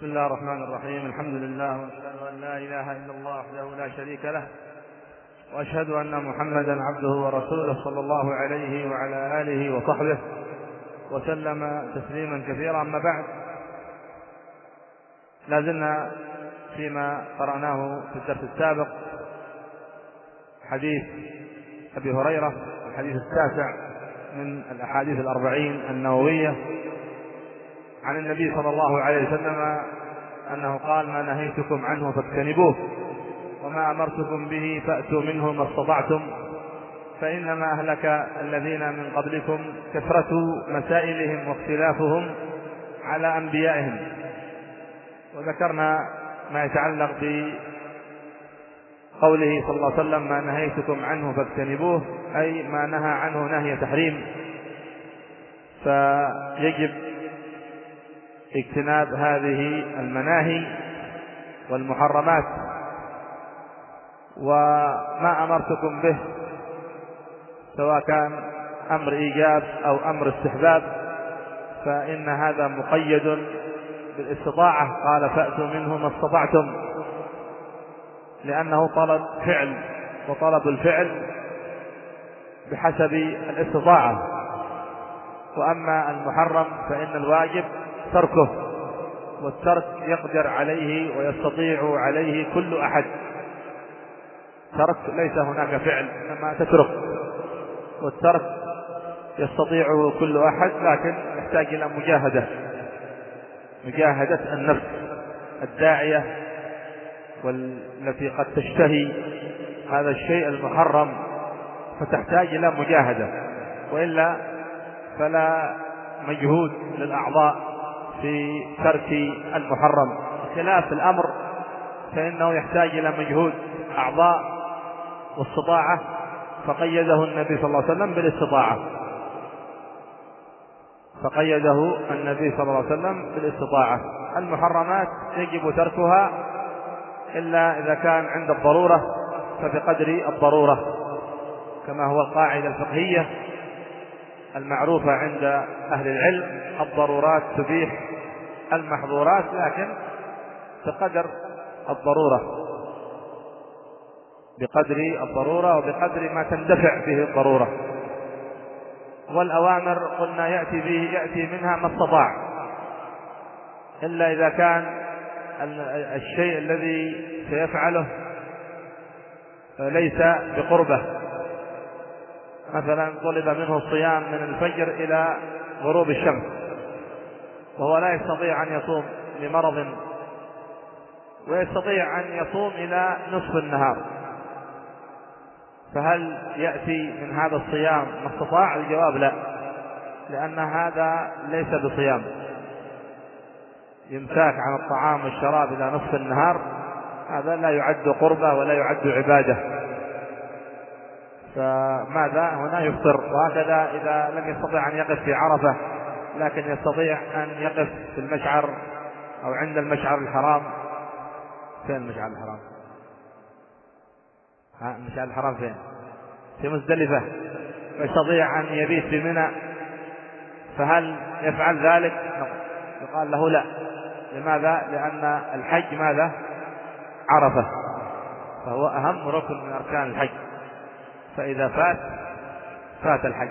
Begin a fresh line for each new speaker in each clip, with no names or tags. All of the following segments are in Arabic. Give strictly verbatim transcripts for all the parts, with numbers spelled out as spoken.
بسم الله الرحمن الرحيم. الحمد لله وأشهد أن لا إله إلا الله وحده لا شريك له، وأشهد أن محمدا عبده ورسوله صلى الله عليه وعلى آله وصحبه وسلم تسليما كثيرا. أما بعد، لازلنا فيما قرأناه في الدرس السابق حديث أبي هريرة، الحديث التاسع من الأحاديث الأربعين النووية عن النبي صلى الله عليه وسلم أنه قال: ما نهيتكم عنه فاجتنبوه، وما أمرتكم به فأتوا منه ما استطعتم، فإنما أهلك الذين من قبلكم كثرة مسائلهم واختلافهم على أنبيائهم. وذكرنا ما يتعلق بقوله صلى الله عليه وسلم: ما نهيتكم عنه فاجتنبوه، أي ما نهى عنه نهي تحريم، فيجب اجتناب هذه المناهي والمحرمات. وما أمرتكم به سواء كان أمر إيجاب أو أمر استحباب فإن هذا مقيد بالاستطاعة. قال: فأتوا منه ما استطعتم، لأنه طلب فعل، وطلب الفعل بحسب الاستطاعة. وأما المحرم فإن الواجب تركه، والترك يقدر عليه ويستطيع عليه كل أحد. ترك ليس هناك فعل، إنما تترك، والترك يستطيعه كل أحد، لكن يحتاج إلى مجاهدة مجاهدة النفس الداعية والتي قد تشتهي هذا الشيء المحرم، فتحتاج إلى مجاهدة، وإلا فلا مجهود للأعضاء في ترك المحرم. خلاف الأمر فإنه يحتاج إلى مجهود أعضاء واستطاعة، فقيده النبي صلى الله عليه وسلم بالاستطاعة فقيده النبي صلى الله عليه وسلم بالاستطاعة. المحرمات يجب تركها إلا إذا كان عند الضرورة، فبقدر الضرورة، كما هو القاعدة الفقهية المعروفة عند أهل العلم: الضرورات تبيح المحظورات، لكن بقدر الضرورة بقدر الضرورة وبقدر ما تندفع به الضرورة. والأوامر قلنا يأتي به يأتي منها ما استطاع، إلا إذا كان الشيء الذي سيفعله ليس بقربة. مثلا طلب منه الصيام من الفجر إلى غروب الشمس، وهو لا يستطيع أن يصوم لمرض، ويستطيع أن يصوم إلى نصف النهار، فهل يأتي من هذا الصيام ما استطاع؟ الجواب لا، لأن هذا ليس بصيام. يمساك عن الطعام والشراب إلى نصف النهار، هذا لا يعد قربة ولا يعد عبادة، فماذا هنا يفطر. وهكذا إذا لم يستطيع أن يقف في عرفة، لكن يستطيع أن يقف في المشعر أو عند المشعر الحرام. فين المشعر الحرام؟ ها المشعر الحرام فين؟ في مزدلفة. ويستطيع أن يبيت في منى، فهل يفعل ذلك؟ يقال له لا. لماذا؟ لأن الحج ماذا؟ عرفة، فهو أهم ركن من أركان الحج، فإذا فات فات الحج.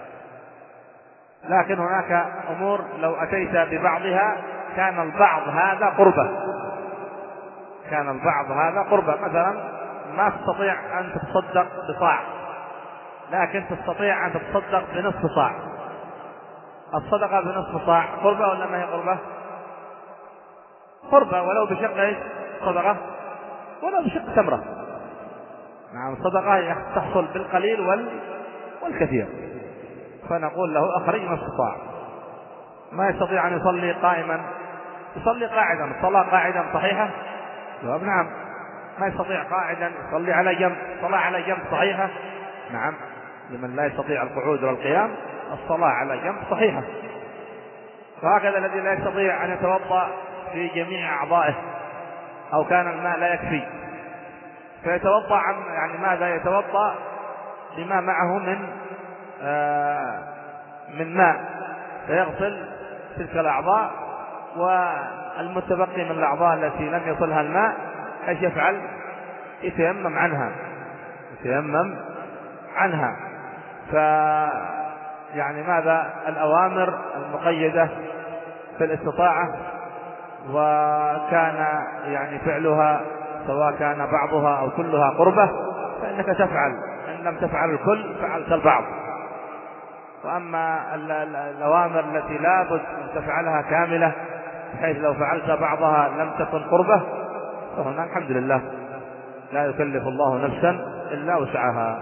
لكن هناك أمور لو أتيت ببعضها كان البعض هذا قربة كان البعض هذا قربة مثلا ما تستطيع أن تتصدق بصاع، لكن تستطيع أن تتصدق بنصف صاع. الصدقة بنصف صاع قربة ولا ما هي قربة؟ قربة، ولو بشق ايش؟ صدقة، ولو بشق تمرة. نعم، الصدقة تحصل بالقليل وال... والكثير. فنقول له: أخرج نصف صاع. ما يستطيع أن يصلي قائما، يصلي قاعدا. الصلاة قاعدا صحيحة؟ جواب نعم. ما يستطيع قاعدا، يصلي على جنب. صلاة على جنب صحيحة؟ نعم. لمن لا يستطيع القعود والقيام الصلاة على جنب صحيحة. وهكذا الذي لا يستطيع أن يتوضأ في جميع أعضائه، أو كان الماء لا يكفي، فيتوضأ عن يعني ماذا؟ يتوضأ بما معه من آه من ماء، فيغسل تلك الأعضاء والمتبقي من الأعضاء التي لم يصلها الماء ايش يفعل؟ يتيمم عنها يتيمم عنها ف يعني ماذا الأوامر المقيدة في الاستطاعة، وكان يعني فعلها سواء كان بعضها أو كلها قربة فإنك تفعل، إن لم تفعل الكل فعلت البعض. وأما الأوامر التي لا بد أن تفعلها كاملة بحيث لو فعلت بعضها لم تكن قربة فهنا الحمد لله لا يكلف الله نفسا إلا وسعها.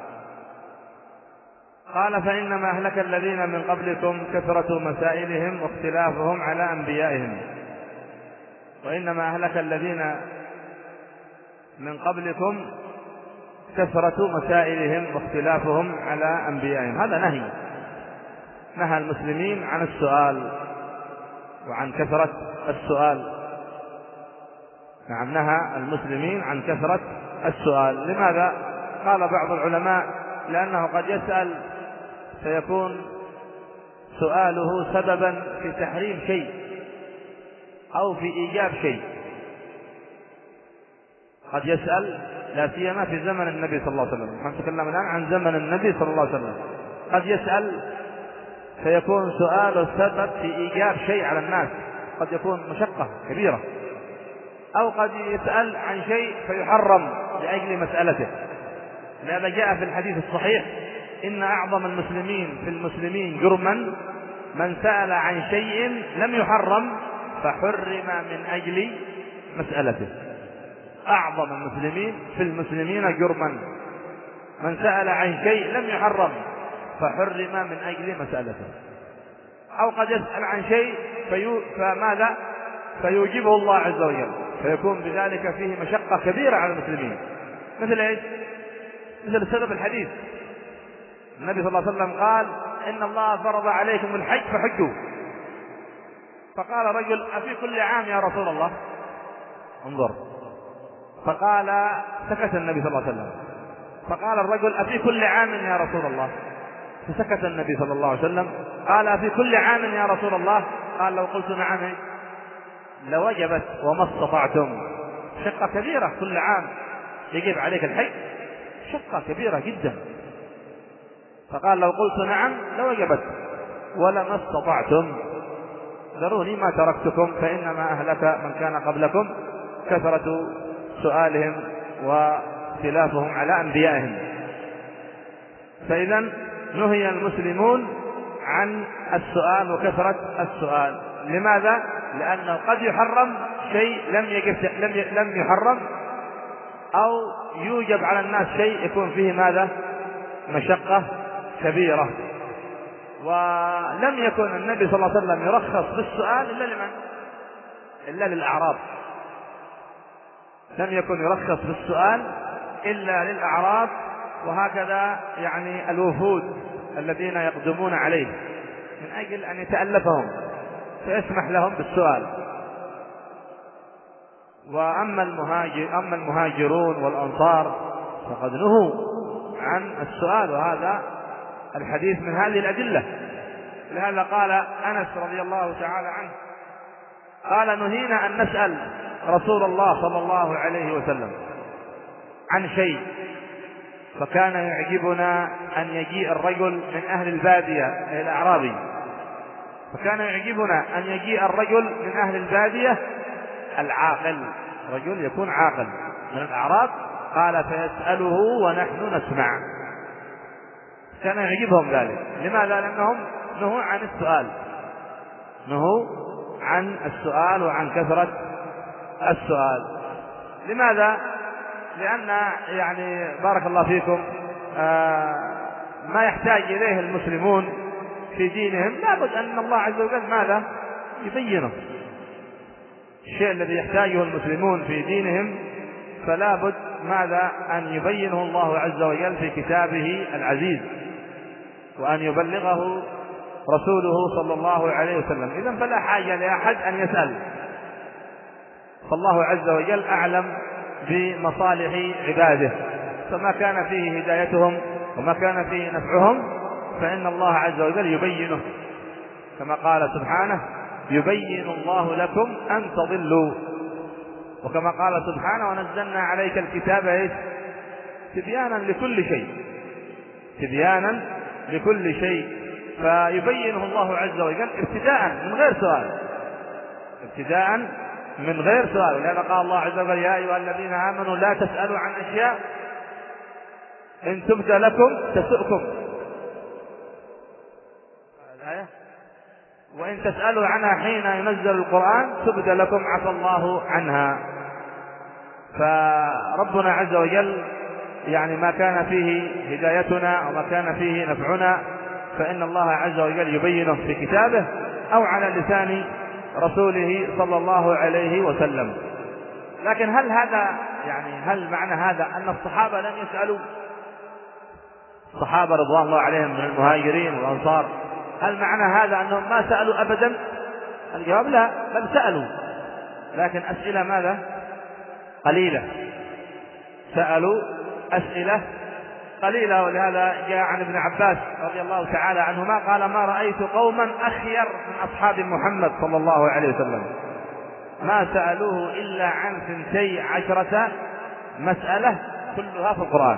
قال فإنما أهلك الذين من قبلكم كثرة مسائلهم واختلافهم على أنبيائهم. وإنما أهلك الذين من قبلكم كثرة مسائلهم واختلافهم على أنبيائهم. هذا نهي، نهى المسلمين عن السؤال وعن كثرة السؤال. نعم نهى المسلمين عن كثرة السؤال. لماذا؟ قال بعض العلماء لأنه قد يسأل فيكون سؤاله سببا في تحريم شيء أو في إيجاب شيء. قد يسأل لا سيما في زمن النبي صلى الله عليه وسلم، نحن نتكلم الآن عن زمن النبي صلى الله عليه وسلم. قد يسأل فيكون سؤاله سبب في إيجاب شيء على الناس، قد يكون مشقة كبيرة، أو قد يسأل عن شيء فيحرم لأجل مسألته. لهذا جاء في الحديث الصحيح إن أعظم المسلمين في المسلمين جرما من سأل عن شيء لم يحرم فحرم من أجل مسألته. أعظم المسلمين في المسلمين جرما من سأل عن شيء لم يحرم فحرم من أجل مسألته. أو قد يسأل عن شيء في فماذا فيوجبه الله عز وجل، فيكون بذلك فيه مشقة كبيرة على المسلمين. مثل ايش؟ مثل سبب الحديث النبي صلى الله عليه وسلم قال إن الله فرض عليكم الحج فحجوا. فقال رجل أفي كل عام يا رسول الله؟ انظر، فقال سكت النبي صلى الله عليه وسلم. فقال الرجل أفي كل عام يا رسول الله؟ فسكت النبي صلى الله عليه وسلم. قال أفي كل عام يا رسول الله؟ قال لو قلت نعم لوجبت وما استطعتم. شقة كبيرة، كل عام يجب عليك الحج، شقة كبيرة جدا. فقال لو قلت نعم لوجبت ولما استطعتم. ذروني ما تركتكم فإنما أهلك من كان قبلكم كثرة سؤالهم واختلافهم على أنبيائهم. فإذا نهي المسلمون عن السؤال وكثرة السؤال. لماذا؟ لأنه قد يحرم شيء لم يجب لم يحرم، أو يوجب على الناس شيء يكون فيه ماذا؟ مشقة كبيرة. ولم يكن النبي صلى الله عليه وسلم يرخص بالسؤال إلا لمن؟ إلا للأعراب. لم يكن يرخص بالسؤال إلا للأعراب، وهكذا يعني الوفود الذين يقدمون عليه من أجل أن يتألفهم فيسمح لهم بالسؤال. وأما المهاجر أما المهاجرون والأنصار فقد نهوا عن السؤال، وهذا الحديث من هذه الأدلة. لهذا قال أنس رضي الله تعالى عنه قال نهينا أن نسأل رسول الله صلى الله عليه وسلم عن شيء، فكان يعجبنا أن يجيء الرجل من أهل البادية أي الأعرابي، فكان يعجبنا أن يجيء الرجل من أهل البادية العاقل، رجل يكون عاقل من الأعراب، قال فيسأله ونحن نسمع. كان يعجبهم ذلك. لماذا؟ لأنهم نهوا عن السؤال، نهوا عن السؤال وعن كثرة السؤال. لماذا؟ لأن يعني بارك الله فيكم آه ما يحتاج إليه المسلمون في دينهم لابد أن الله عز وجل ماذا؟ يبينه. الشيء الذي يحتاجه المسلمون في دينهم فلا بد ماذا؟ أن يبينه الله عز وجل في كتابه العزيز، وأن يبلغه رسوله صلى الله عليه وسلم. إذن فلا حاجة لأحد أن يسأل، فالله عز وجل أعلم بمصالح عباده، فما كان فيه هدايتهم وما كان فيه نفعهم فإن الله عز وجل يبينه، كما قال سبحانه يبين الله لكم أن تضلوا. وكما قال سبحانه ونزلنا عليك الكتاب إيش؟ تبيانا لكل شيء، تبيانا لكل شيء، فيبينه الله عز وجل ابتداء من غير سؤال، ابتداء من غير سؤال. ولهذا قال الله عز وجل يا أيها الذين آمنوا لا تسألوا عن أشياء إن تبد لكم تسؤكم، وإن تسألوا عنها حين ينزل القرآن تبد لكم عفى الله عنها. فربنا عز وجل يعني ما كان فيه هدايتنا وما كان فيه نفعنا فإن الله عز وجل يبينه في كتابه أو على لسان رسوله صلى الله عليه وسلم. لكن هل هذا يعني هل معنى هذا أن الصحابة لم يسألوا؟ الصحابة رضوان الله عليهم من المهاجرين والأنصار، هل معنى هذا أنهم ما سألوا أبدا؟ الجواب لا، بل سألوا، لكن أسئلة ماذا؟ قليلة، سألوا أسئلة قليلة. ولهذا جاء عن ابن عباس رضي الله تعالى عنهما قال ما رأيت قوما أخير من أصحاب محمد صلى الله عليه وسلم ما سألوه إلا عن ثنتي عشرة مسألة كلها في القرآن.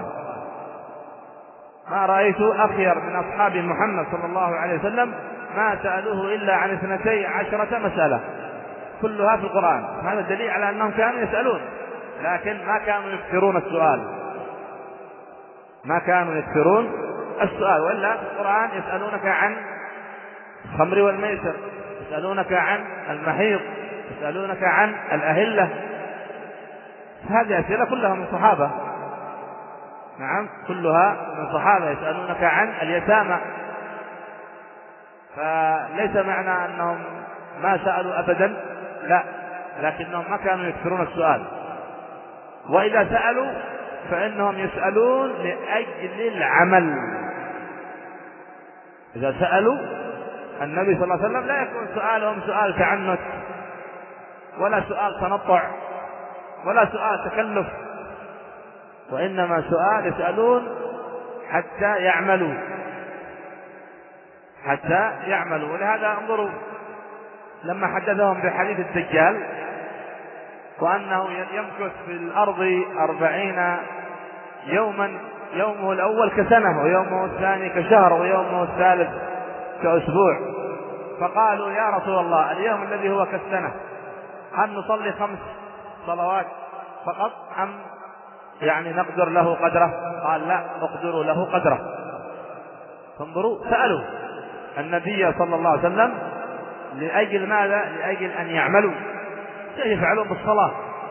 ما رأيت أخير من أصحاب محمد صلى الله عليه وسلم ما سألوه إلا عن اثنتي عشرة مسألة كلها في القرآن. هذا دليل على أنهم كانوا يسألون، لكن ما كانوا يكثرون السؤال، ما كانوا يكثرون السؤال. وإلا في القرآن يسألونك عن الخمر والميسر، يسألونك عن المحيض، يسألونك عن الأهلة، هذه أسئلة كلها من صحابة، نعم كلها من صحابة يسألونك عن اليتامى. فليس معنى أنهم ما سألوا أبدا، لا، لكنهم ما كانوا يكثرون السؤال. وإذا سألوا فإنهم يسألون لأجل العمل. إذا سألوا النبي صلى الله عليه وسلم لا يكون سؤالهم سؤال تعنت ولا سؤال تنطع ولا سؤال تكلف، وإنما سؤال يسألون حتى يعملوا، حتى يعملوا. ولهذا انظروا لما حدثهم بحديث الدجال وأنه يمكث في الأرض أربعين يوما، يومه الأول كسنة ويومه الثاني كشهر ويومه الثالث كأسبوع، فقالوا يا رسول الله اليوم الذي هو كالسنة هل نصلي خمس صلوات فقط أم يعني نقدر له قدره؟ قال لا، نقدر له قدره. فانظروا سألوا النبي صلى الله عليه وسلم لأجل ماذا؟ لأجل أن يعملوا يفعلون بالصلاة،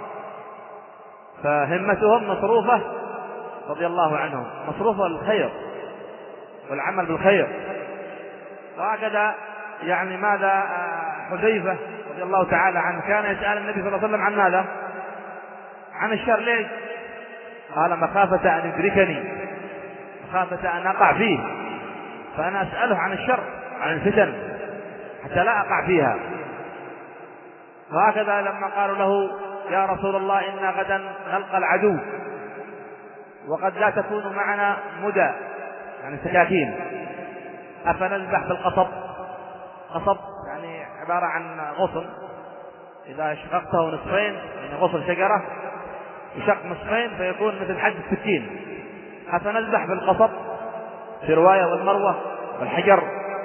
فهمتهم مصروفة رضي الله عنهم، مصروفة للخير والعمل بالخير. وهكذا يعني ماذا حذيفة رضي الله تعالى عنه كان يسأل النبي صلى الله عليه وسلم عن ماذا؟ عن الشر. ليش؟ قال مخافة أن يدركني، مخافة أن أقع فيه، فأنا أسأله عن الشر عن الفتن حتى لا أقع فيها. وهكذا لما قالوا له يا رسول الله إنا غدا نلقى العدو وقد لا تكون معنا مدى يعني سكاكين أفنذبح بالقصب؟ قصب يعني عبارة عن غصن، إذا شققته نصفين يعني غصن شجرة يشق نصفين فيكون مثل حد السكين، أفنذبح بالقصب في رواية والمروة والحجر.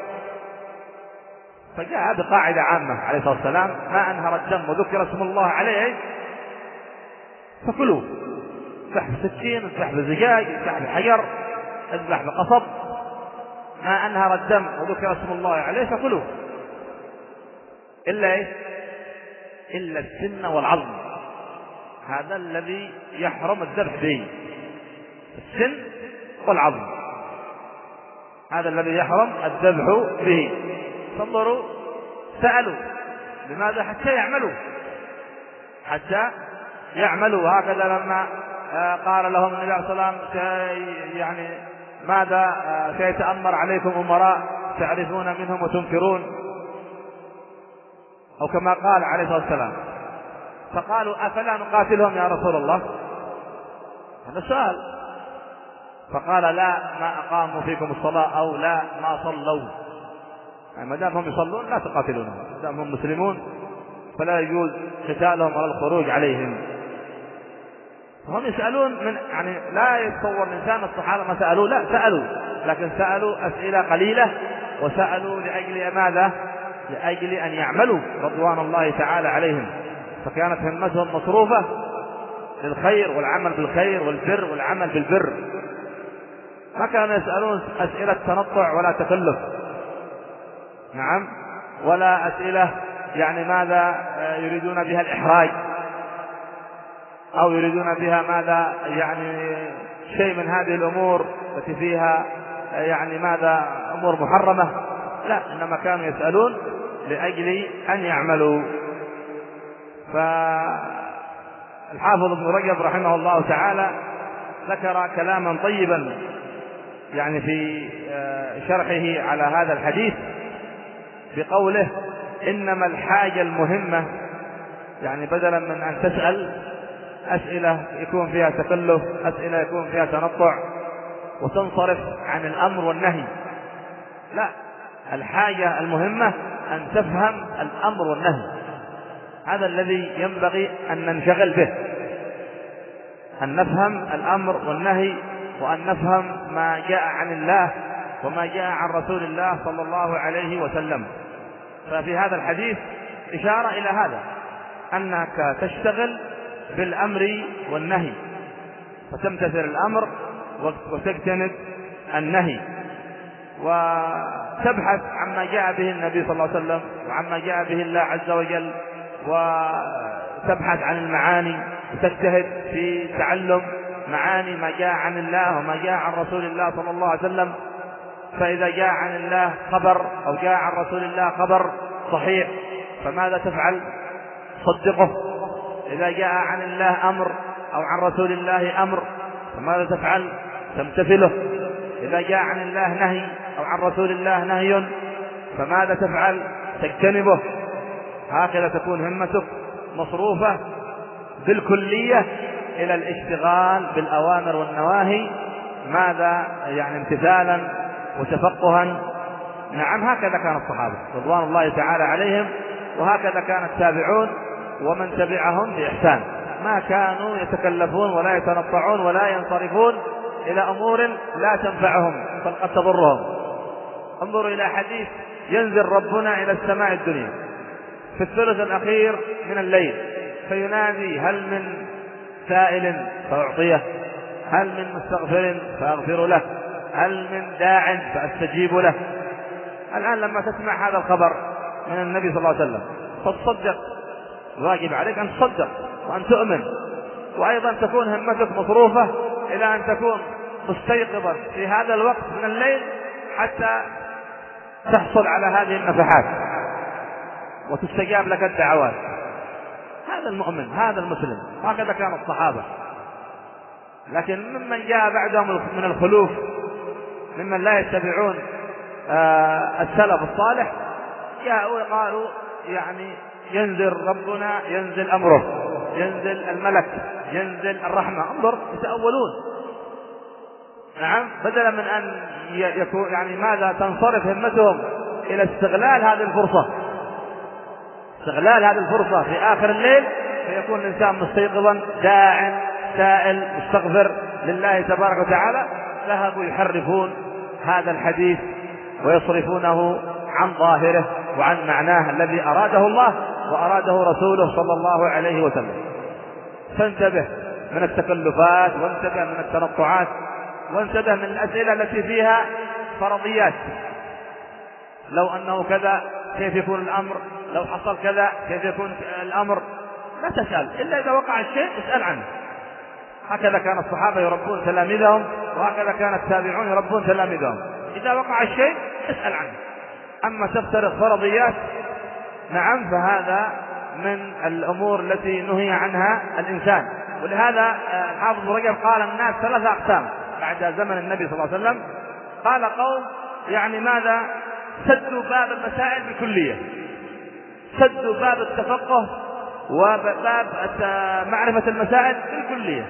فجاء بقاعدة عامة عليه الصلاة والسلام ما أنهر الدم وذكر اسم الله عليه فكلوا، اذبح بالسكين، اذبح بالزجاج، اذبح بالحجر، اذبح بقصب، ما أنهر الدم وذكر اسم الله عليه فكلوا، إلا إيه؟ إلا السن والعظم، هذا الذي يحرم الذبح به، السن والعظم هذا الذي يحرم الذبح به. فانظروا سألوا لماذا؟ حتى يعملوا، حتى يعملوا. هكذا لما قال لهم النبي عليه الصلاة والسلام يعني ماذا سيتأمر عليكم أمراء تعرفون منهم وتنكرون، أو كما قال عليه الصلاة والسلام، فقالوا أفلا نقاتلهم يا رسول الله؟ هذا سؤال. فقال لا ما أقاموا فيكم الصلاة أو لا ما صلوا، يعني ما دام هم يصلون لا تقاتلونهم، ما دام هم مسلمون فلا يجوز قتالهم ولا الخروج عليهم. هم يسألون من يعني لا يتصور الإنسان الصحابة ما سألوا، لا سألوا، لكن سألوا أسئلة قليلة، وسألوا لأجل ماذا؟ لأجل أن يعملوا رضوان الله تعالى عليهم، فكانت همتهم مصروفة للخير والعمل بالخير والبر والعمل بالبر. ما كانوا يسألون أسئلة تنطع ولا تكلف، نعم، ولا أسئلة يعني ماذا يريدون بها الإحراج أو يريدون بها ماذا يعني شيء من هذه الأمور التي فيها يعني ماذا أمور محرمة، لا، إنما كانوا يسألون لأجل أن يعملوا. فالحافظ ابن رجب رحمه الله تعالى ذكر كلاما طيبا يعني في شرحه على هذا الحديث بقوله: إنما الحاجة المهمة، يعني بدلا من أن تسأل أسئلة يكون فيها تكلف، أسئلة يكون فيها تنطع وتنصرف عن الأمر والنهي، لا، الحاجة المهمة أن تفهم الأمر والنهي، هذا الذي ينبغي أن ننشغل به، أن نفهم الأمر والنهي، وأن نفهم ما جاء عن الله وما جاء عن رسول الله صلى الله عليه وسلم. ففي هذا الحديث إشارة إلى هذا، أنك تشتغل بالأمر والنهي، فتمتثل الأمر وتجتنب النهي، وتبحث عما جاء به النبي صلى الله عليه وسلم وعما جاء به الله عز وجل، وتبحث عن المعاني وتجتهد في تعلم معاني ما جاء عن الله وما جاء عن رسول الله صلى الله عليه وسلم. فإذا جاء عن الله خبر أو جاء عن رسول الله خبر صحيح فماذا تفعل؟ صدقه. إذا جاء عن الله أمر أو عن رسول الله أمر فماذا تفعل؟ تمتثله. إذا جاء عن الله نهي أو عن رسول الله نهي فماذا تفعل؟ تجتنبه. هكذا تكون همتك مصروفة بالكلية إلى الاشتغال بالأوامر والنواهي، ماذا يعني امتثالا وتفقها. نعم، هكذا كان الصحابة رضوان الله تعالى عليهم، وهكذا كان التابعون ومن تبعهم بإحسان، ما كانوا يتكلفون ولا يتنطعون ولا ينصرفون إلى أمور لا تنفعهم بل قد تضرهم. انظروا إلى حديث: ينزل ربنا إلى السماء الدنيا في الثلث الأخير من الليل فينادي: هل من سائل فأعطيه، هل من مستغفر فأغفر له، هل من داع فأستجيب له. الآن لما تسمع هذا الخبر من النبي صلى الله عليه وسلم فتصدق، واجب عليك أن تصدق وأن تؤمن، وأيضا تكون همتك مصروفة إلى أن تكون مستيقظا في هذا الوقت من الليل حتى تحصل على هذه النفحات وتستجاب لك الدعوات. هذا المؤمن، هذا المسلم، هكذا كان الصحابة. لكن ممن جاء بعدهم من الخلوف، ممن لا يتبعون آه السلف الصالح، جاءوا قالوا يعني ينزل ربنا، ينزل أمره، ينزل الملك، ينزل الرحمة. انظر، يتأولون. نعم، بدلا من أن يكون يعني ماذا تنصرف همتهم إلى استغلال هذه الفرصة، استغلال هذه الفرصة في آخر الليل، فيكون الإنسان مستيقظا داع سائل مستغفر لله تبارك وتعالى، ذهبوا يحرفون هذا الحديث ويصرفونه عن ظاهره وعن معناه الذي أراده الله وأراده رسوله صلى الله عليه وسلم. فانتبه من التكلفات، وانتبه من التنطعات، وانتبه من الأسئلة التي فيها فرضيات. لو أنه كذا كيف يكون الأمر؟ لو حصل كذا كيف يكون الأمر؟ لا تسأل إلا إذا وقع الشيء اسأل عنه. هكذا كان الصحابة يربون تلاميذهم، وهكذا كان التابعون يربون تلاميذهم. إذا وقع الشيء اسأل عنه. أما تفترض فرضيات، نعم، فهذا من الأمور التي نهي عنها الإنسان. ولهذا الحافظ رجب قال: الناس ثلاثة أقسام بعد زمن النبي صلى الله عليه وسلم. قال: قوم يعني ماذا؟ سدوا باب المسائل بكلية، سدوا باب التفقه وباب معرفة المسائل بالكلية،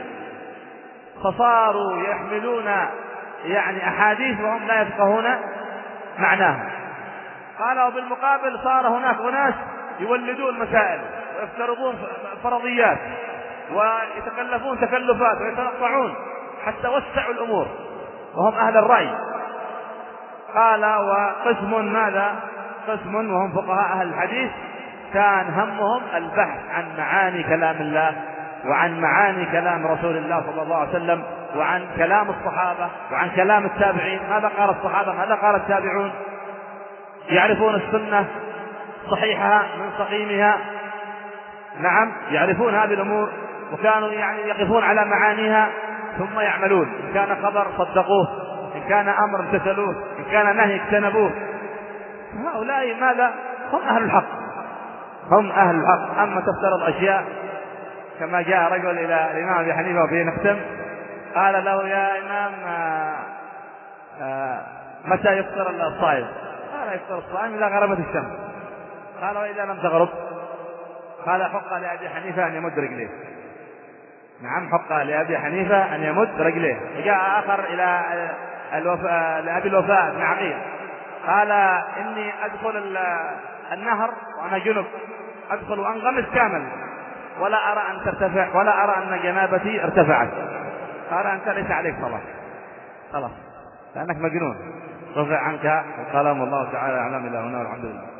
فصاروا يحملون يعني أحاديث وهم لا يفقهون معناها، قال وبالمقابل صار هناك أناس يولدون مسائل ويفترضون فرضيات ويتكلفون تكلفات ويتنطعون حتى وسعوا الأمور وهم أهل الرأي. قال وقسم ماذا؟ قسم وهم فقهاء أهل الحديث كان همهم البحث عن معاني كلام الله وعن معاني كلام رسول الله صلى الله عليه وسلم وعن كلام الصحابة وعن كلام التابعين. ماذا قال الصحابة؟ ماذا قال التابعون؟ يعرفون السنة صحيحها من سقيمها، نعم يعرفون هذه الأمور وكانوا يعني يقفون على معانيها ثم يعملون. إن كان خبر صدقوه، إن كان أمر امتثلوه، إن كان نهي اجتنبوه. هؤلاء ماذا؟ هم أهل الحق، هم أهل الحق. أما تفترض أشياء كما جاء رجل إلى الإمام أبي حنيفة وفيه نختم قال له يا إمام آآ آآ متى يفطر الصائم؟ قال يفطر الصائم إذا غربت الشمس. قال وإذا لم تغرب؟ قال حق لأبي حنيفة أن يمد رجليه. نعم حق لأبي حنيفة أن يمد رجليه. جاء آخر إلى الوفاء لأبي الوفاء بن عقيل قال إني أدخل النهر وأنا جنب، أدخل وأنغمس كامل ولا أرى أن ترتفع ولا أرى أن جنابتي ارتفعت. قال أنت ليس عليك صلاة، خلاص لأنك مجنون، رفع عنك القلم. والله تعالى أعلم. إلى هنا والحمد لله.